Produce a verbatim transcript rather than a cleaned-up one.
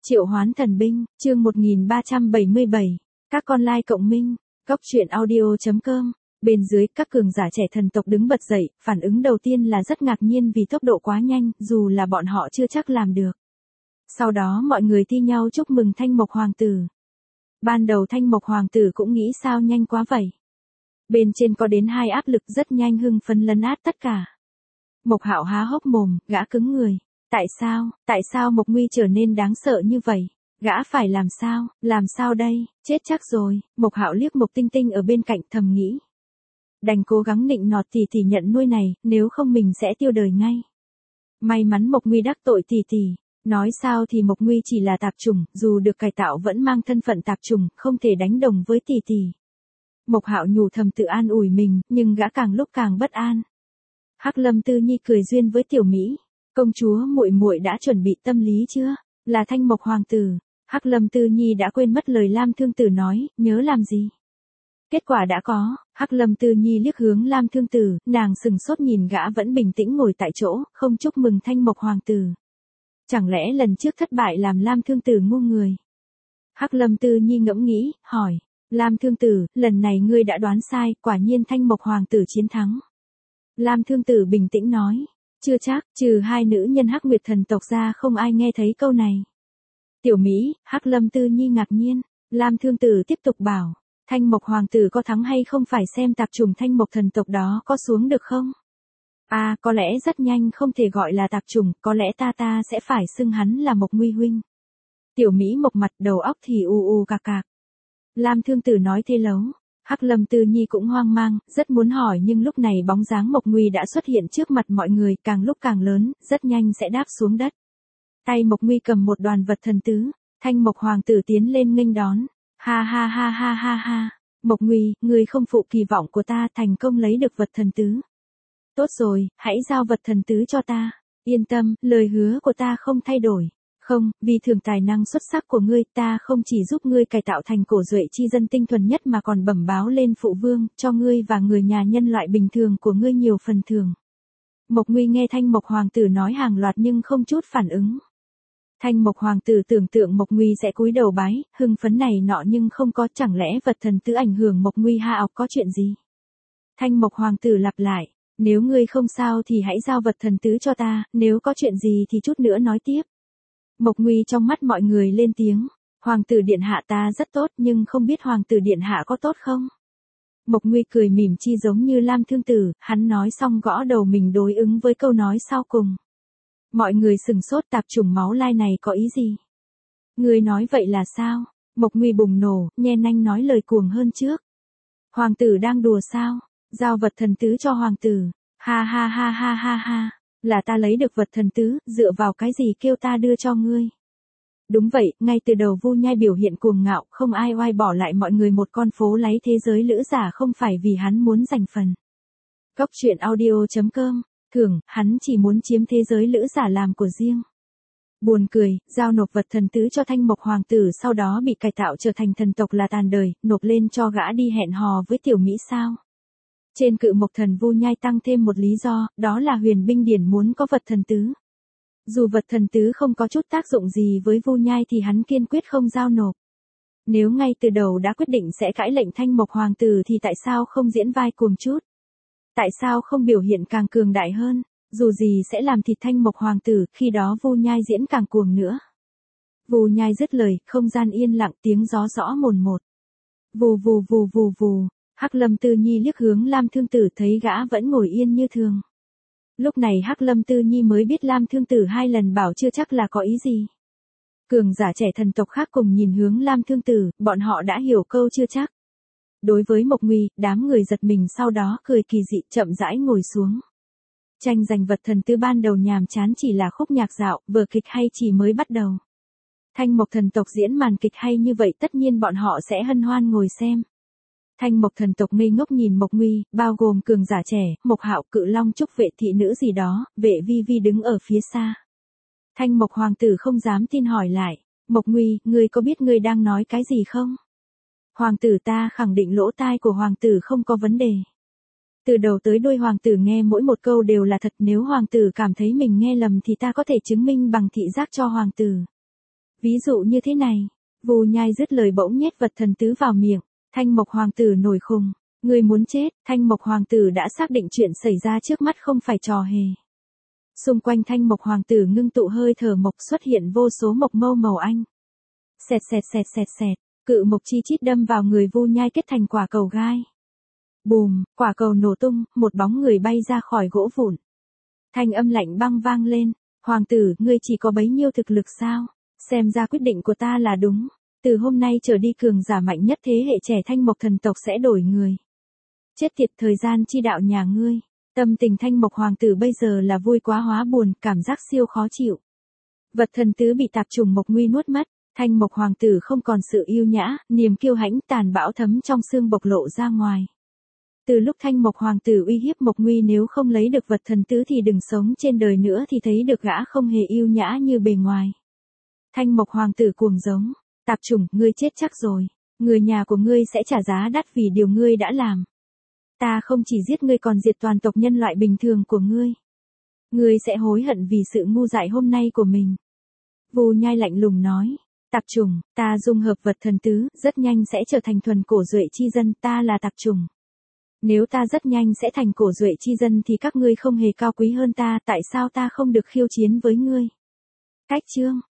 Triệu Hoán Thần Binh, chương một nghìn ba trăm bảy mươi bảy. Các con lai cộng minh, góc truyện audio chấm com. Bên dưới, các cường giả trẻ thần tộc đứng bật dậy, phản ứng đầu tiên là rất ngạc nhiên vì tốc độ quá nhanh, dù là bọn họ chưa chắc làm được. Sau đó mọi người thi nhau chúc mừng Thanh Mộc Hoàng tử. Ban đầu Thanh Mộc Hoàng tử cũng nghĩ sao nhanh quá vậy. Bên trên có đến hai áp lực rất nhanh hưng phấn lấn át tất cả. Mộc Hạo há hốc mồm, gã cứng người. Tại sao, tại sao Mộc Nguy trở nên đáng sợ như vậy? Gã phải làm sao, làm sao đây, chết chắc rồi. Mộc Hạo liếc Mộc Tinh Tinh ở bên cạnh thầm nghĩ. Đành cố gắng nịnh nọt tỷ tỷ nhận nuôi này, nếu không mình sẽ tiêu đời ngay. May mắn Mộc Nguy đắc tội tỷ tỷ. Nói sao thì Mộc Nguy chỉ là tạp chủng, dù được cải tạo vẫn mang thân phận tạp chủng, không thể đánh đồng với tỷ tỷ. Mộc Hạo nhủ thầm tự an ủi mình, nhưng gã càng lúc càng bất an. Hắc Lâm Tư Nhi cười duyên với Tiểu Mỹ. Công chúa muội muội đã chuẩn bị tâm lý chưa? Là Thanh Mộc Hoàng tử. Hắc Lâm Tư Nhi đã quên mất lời Lam Thương Tử nói, nhớ làm gì? Kết quả đã có. Hắc Lâm Tư Nhi liếc hướng Lam Thương Tử, nàng sừng sốt nhìn gã vẫn bình tĩnh ngồi tại chỗ, không chúc mừng Thanh Mộc Hoàng tử. Chẳng lẽ lần trước thất bại làm Lam Thương Tử ngu người? Hắc Lâm Tư Nhi ngẫm nghĩ, hỏi, Lam Thương Tử, lần này ngươi đã đoán sai, quả nhiên Thanh Mộc Hoàng tử chiến thắng. Lam Thương Tử bình tĩnh nói, chưa chắc, trừ hai nữ nhân Hắc Nguyệt thần tộc ra không ai nghe thấy câu này. Tiểu Mỹ, Hắc Lâm Tư Nhi ngạc nhiên, Lam Thương Tử tiếp tục bảo, Thanh Mộc Hoàng tử có thắng hay không phải xem tạp chủng Thanh Mộc thần tộc đó có xuống được không? À, có lẽ rất nhanh không thể gọi là tạp chủng, có lẽ ta ta sẽ phải xưng hắn là Mộc Nguy huynh. Tiểu Mỹ Mộc mặt đầu óc thì u u cạc cạc. Lam Thương Tử nói thê lấu. Hắc Lâm Tư Nhi cũng hoang mang, rất muốn hỏi nhưng lúc này bóng dáng Mộc Nguy đã xuất hiện trước mặt mọi người, càng lúc càng lớn, rất nhanh sẽ đáp xuống đất. Tay Mộc Nguy cầm một đoàn vật thần tứ, Thanh Mộc Hoàng tử tiến lên nghênh đón. Ha ha ha ha ha ha, Mộc Nguy, ngươi không phụ kỳ vọng của ta, thành công lấy được vật thần tứ. Tốt rồi, hãy giao vật thần tứ cho ta. Yên tâm, lời hứa của ta không thay đổi. Không, vì thường tài năng xuất sắc của ngươi, ta không chỉ giúp ngươi cải tạo thành cổ duệ chi dân tinh thuần nhất mà còn bẩm báo lên phụ vương, cho ngươi và người nhà nhân loại bình thường của ngươi nhiều phần thưởng. Mộc Nguy nghe Thanh Mộc Hoàng tử nói hàng loạt nhưng không chút phản ứng. Thanh Mộc Hoàng tử tưởng tượng Mộc Nguy sẽ cúi đầu bái, hưng phấn này nọ nhưng không có, chẳng lẽ vật thần tứ ảnh hưởng Mộc Nguy hạ ọc có chuyện gì? Thanh Mộc Hoàng tử lặp lại, nếu ngươi không sao thì hãy giao vật thần tứ cho ta, nếu có chuyện gì thì chút nữa nói tiếp. Mộc Nguy trong mắt mọi người lên tiếng, Hoàng tử điện hạ ta rất tốt nhưng không biết Hoàng tử điện hạ có tốt không? Mộc Nguy cười mỉm chi giống như Lam Thương Tử, hắn nói xong gõ đầu mình đối ứng với câu nói sau cùng. Mọi người sừng sốt, tạp chủng máu lai này có ý gì? Người nói vậy là sao? Mộc Nguy bùng nổ, nhe nanh nói lời cuồng hơn trước. Hoàng tử đang đùa sao? Giao vật thần tứ cho hoàng tử. Ha ha ha ha ha ha. Là ta lấy được vật thần tứ, dựa vào cái gì kêu ta đưa cho ngươi? Đúng vậy, ngay từ đầu Vu Nhai biểu hiện cuồng ngạo, không ai oai bỏ lại mọi người một con phố lấy thế giới lữ giả không phải vì hắn muốn giành phần. Góc truyện audio chấm com, thường, hắn chỉ muốn chiếm thế giới lữ giả làm của riêng. Buồn cười, giao nộp vật thần tứ cho Thanh Mộc Hoàng tử sau đó bị cải tạo trở thành thần tộc là tàn đời, nộp lên cho gã đi hẹn hò với Tiểu Mỹ sao? Trên Cự Mộc Thần Vu Nhai tăng thêm một lý do, đó là Huyền Binh Điển muốn có vật thần tứ. Dù vật thần tứ không có chút tác dụng gì với Vu Nhai thì hắn kiên quyết không giao nộp. Nếu ngay từ đầu đã quyết định sẽ cãi lệnh Thanh Mộc Hoàng tử thì tại sao không diễn vai cuồng chút? Tại sao không biểu hiện càng cường đại hơn? Dù gì sẽ làm thịt Thanh Mộc Hoàng tử, khi đó Vu Nhai diễn càng cuồng nữa. Vu Nhai dứt lời, không gian yên lặng, tiếng gió rõ mồn một. Vù vù vù vù vù. Hắc Lâm Tư Nhi liếc hướng Lam Thương Tử thấy gã vẫn ngồi yên như thường. Lúc này Hắc Lâm Tư Nhi mới biết Lam Thương Tử hai lần bảo chưa chắc là có ý gì. Cường giả trẻ thần tộc khác cùng nhìn hướng Lam Thương Tử, bọn họ đã hiểu câu chưa chắc. Đối với Mộc Nguy, đám người giật mình sau đó cười kỳ dị chậm rãi ngồi xuống. Tranh giành vật thần tứ ban đầu nhàm chán chỉ là khúc nhạc dạo, vở kịch hay chỉ mới bắt đầu. Thanh Mộc thần tộc diễn màn kịch hay như vậy tất nhiên bọn họ sẽ hân hoan ngồi xem. Thanh Mộc thần tộc ngây ngốc nhìn Mộc Nguy, bao gồm cường giả trẻ, Mộc Hạo, Cự Long Trúc vệ thị nữ gì đó, Vệ Vi Vi đứng ở phía xa. Thanh Mộc Hoàng tử không dám tin hỏi lại, Mộc Nguy, ngươi có biết ngươi đang nói cái gì không? Hoàng tử ta khẳng định lỗ tai của hoàng tử không có vấn đề. Từ đầu tới đuôi hoàng tử nghe mỗi một câu đều là thật, nếu hoàng tử cảm thấy mình nghe lầm thì ta có thể chứng minh bằng thị giác cho hoàng tử. Ví dụ như thế này, Vu Nhai dứt lời bỗng nhét vật thần tứ vào miệng, Thanh Mộc Hoàng tử nổi khùng, ngươi muốn chết, Thanh Mộc Hoàng tử đã xác định chuyện xảy ra trước mắt không phải trò hề. Xung quanh Thanh Mộc Hoàng tử ngưng tụ hơi thở mộc xuất hiện vô số mộc mâu màu anh. Xẹt xẹt xẹt xẹt xẹt, cự mộc chi chít đâm vào người Vu Nhai kết thành quả cầu gai. Bùm, quả cầu nổ tung, một bóng người bay ra khỏi gỗ vụn. Thanh âm lạnh băng vang lên, Hoàng tử, ngươi chỉ có bấy nhiêu thực lực sao? Xem ra quyết định của ta là đúng. Từ hôm nay trở đi cường giả mạnh nhất thế hệ trẻ Thanh Mộc thần tộc sẽ đổi người. Chết tiệt, thời gian chi đạo nhà ngươi. Tâm tình Thanh Mộc Hoàng tử bây giờ là vui quá hóa buồn, cảm giác siêu khó chịu. Vật thần tứ bị tạp trùng Mộc Nguy nuốt mất, Thanh Mộc Hoàng tử không còn sự yêu nhã, niềm kiêu hãnh tàn bạo thấm trong xương bộc lộ ra ngoài. Từ lúc Thanh Mộc Hoàng tử uy hiếp Mộc Nguy nếu không lấy được vật thần tứ thì đừng sống trên đời nữa thì thấy được gã không hề yêu nhã như bề ngoài. Thanh Mộc Hoàng tử cuồng giống, tạp chủng, ngươi chết chắc rồi, người nhà của ngươi sẽ trả giá đắt vì điều ngươi đã làm. Ta không chỉ giết ngươi còn diệt toàn tộc nhân loại bình thường của ngươi. Ngươi sẽ hối hận vì sự ngu dại hôm nay của mình. Vu Nhai lạnh lùng nói, tạp chủng, ta dung hợp vật thần tứ, rất nhanh sẽ trở thành thuần cổ duệ chi dân, ta là tạp chủng. Nếu ta rất nhanh sẽ thành cổ duệ chi dân thì các ngươi không hề cao quý hơn ta, tại sao ta không được khiêu chiến với ngươi? Cách chương